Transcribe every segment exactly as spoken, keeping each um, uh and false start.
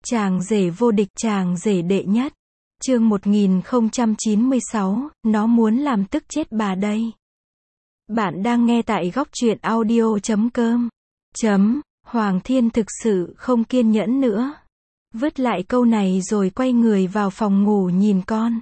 Chàng rể vô địch, chàng rể đệ nhất. Chương một nghìn không trăm chín mươi sáu, nó muốn làm tức chết bà đây. Bạn đang nghe tại góc truyện audio chấm com. Chấm, Hoàng Thiên thực sự không kiên nhẫn nữa. Vứt lại câu này rồi quay người vào phòng ngủ nhìn con.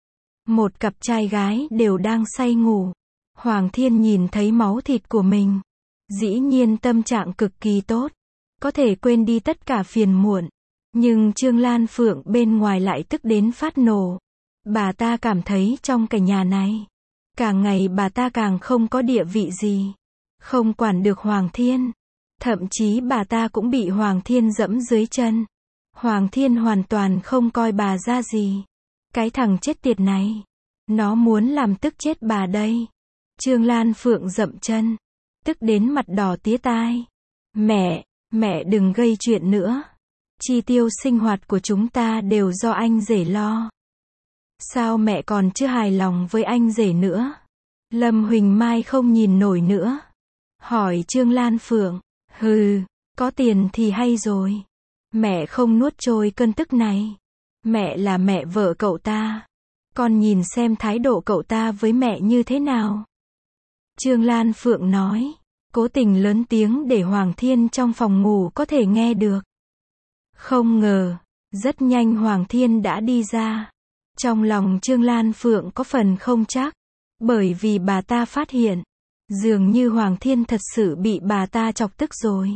Một cặp trai gái đều đang say ngủ. Hoàng Thiên nhìn thấy máu thịt của mình. Dĩ nhiên tâm trạng cực kỳ tốt. Có thể quên đi tất cả phiền muộn. Nhưng Trương Lan Phượng bên ngoài lại tức đến phát nổ. Bà ta cảm thấy trong cái nhà này, càng ngày bà ta càng không có địa vị gì. Không quản được Hoàng Thiên. Thậm chí bà ta cũng bị Hoàng Thiên dẫm dưới chân. Hoàng Thiên hoàn toàn không coi bà ra gì. Cái thằng chết tiệt này. Nó muốn làm tức chết bà đây. Trương Lan Phượng dậm chân. Tức đến mặt đỏ tía tai. Mẹ, mẹ đừng gây chuyện nữa. Chi tiêu sinh hoạt của chúng ta đều do anh rể lo. Sao mẹ còn chưa hài lòng với anh rể nữa? Lâm Huỳnh Mai không nhìn nổi nữa. Hỏi Trương Lan Phượng. Hừ, có tiền thì hay rồi. Mẹ không nuốt trôi cơn tức này. Mẹ là mẹ vợ cậu ta. Con nhìn xem thái độ cậu ta với mẹ như thế nào. Trương Lan Phượng nói. Cố tình lớn tiếng để Hoàng Thiên trong phòng ngủ có thể nghe được. Không ngờ, rất nhanh Hoàng Thiên đã đi ra. Trong lòng Trương Lan Phượng có phần không chắc. Bởi vì bà ta phát hiện, dường như Hoàng Thiên thật sự bị bà ta chọc tức rồi.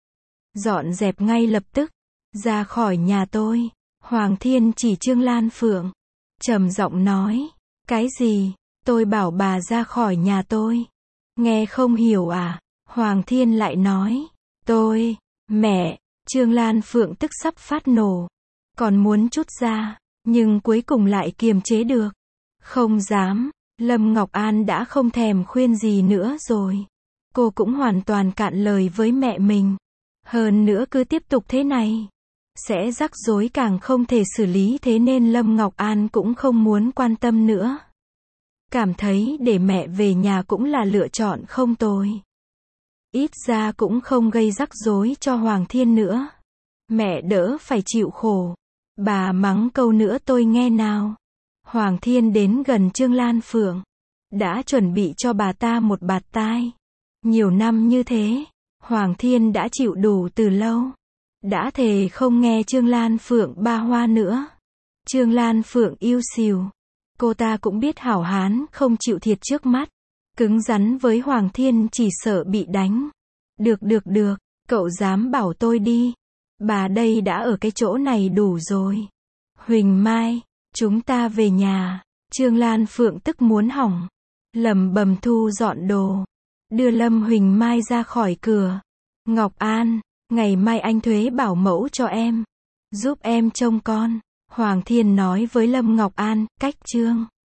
Dọn dẹp ngay lập tức, ra khỏi nhà tôi. Hoàng Thiên chỉ Trương Lan Phượng, trầm giọng nói. Cái gì? Tôi bảo bà ra khỏi nhà tôi. Nghe không hiểu à? Hoàng Thiên lại nói. Tôi, mẹ. Trương Lan Phượng tức sắp phát nổ. Còn muốn trút ra, nhưng cuối cùng lại kiềm chế được. Không dám. Lâm Ngọc An đã không thèm khuyên gì nữa rồi. Cô cũng hoàn toàn cạn lời với mẹ mình. Hơn nữa cứ tiếp tục thế này, sẽ rắc rối càng không thể xử lý, thế nên Lâm Ngọc An cũng không muốn quan tâm nữa. Cảm thấy để mẹ về nhà cũng là lựa chọn không tồi. Ít ra cũng không gây rắc rối cho Hoàng Thiên nữa. Mẹ đỡ phải chịu khổ. Bà mắng câu nữa tôi nghe nào. Hoàng Thiên đến gần Trương Lan Phượng. Đã chuẩn bị cho bà ta một bạt tai. Nhiều năm như thế, Hoàng Thiên đã chịu đủ từ lâu. Đã thề không nghe Trương Lan Phượng ba hoa nữa. Trương Lan Phượng yêu xìu. Cô ta cũng biết hảo hán không chịu thiệt trước mắt. Cứng rắn với Hoàng Thiên chỉ sợ bị đánh. Được được được, cậu dám bảo tôi đi. Bà đây đã ở cái chỗ này đủ rồi. Huỳnh Mai, chúng ta về nhà. Trương Lan Phượng tức muốn hỏng. Lầm bầm thu dọn đồ. Đưa Lâm Huỳnh Mai ra khỏi cửa. Ngọc An, ngày mai anh thuê bảo mẫu cho em. Giúp em trông con. Hoàng Thiên nói với Lâm Ngọc An, cách Trương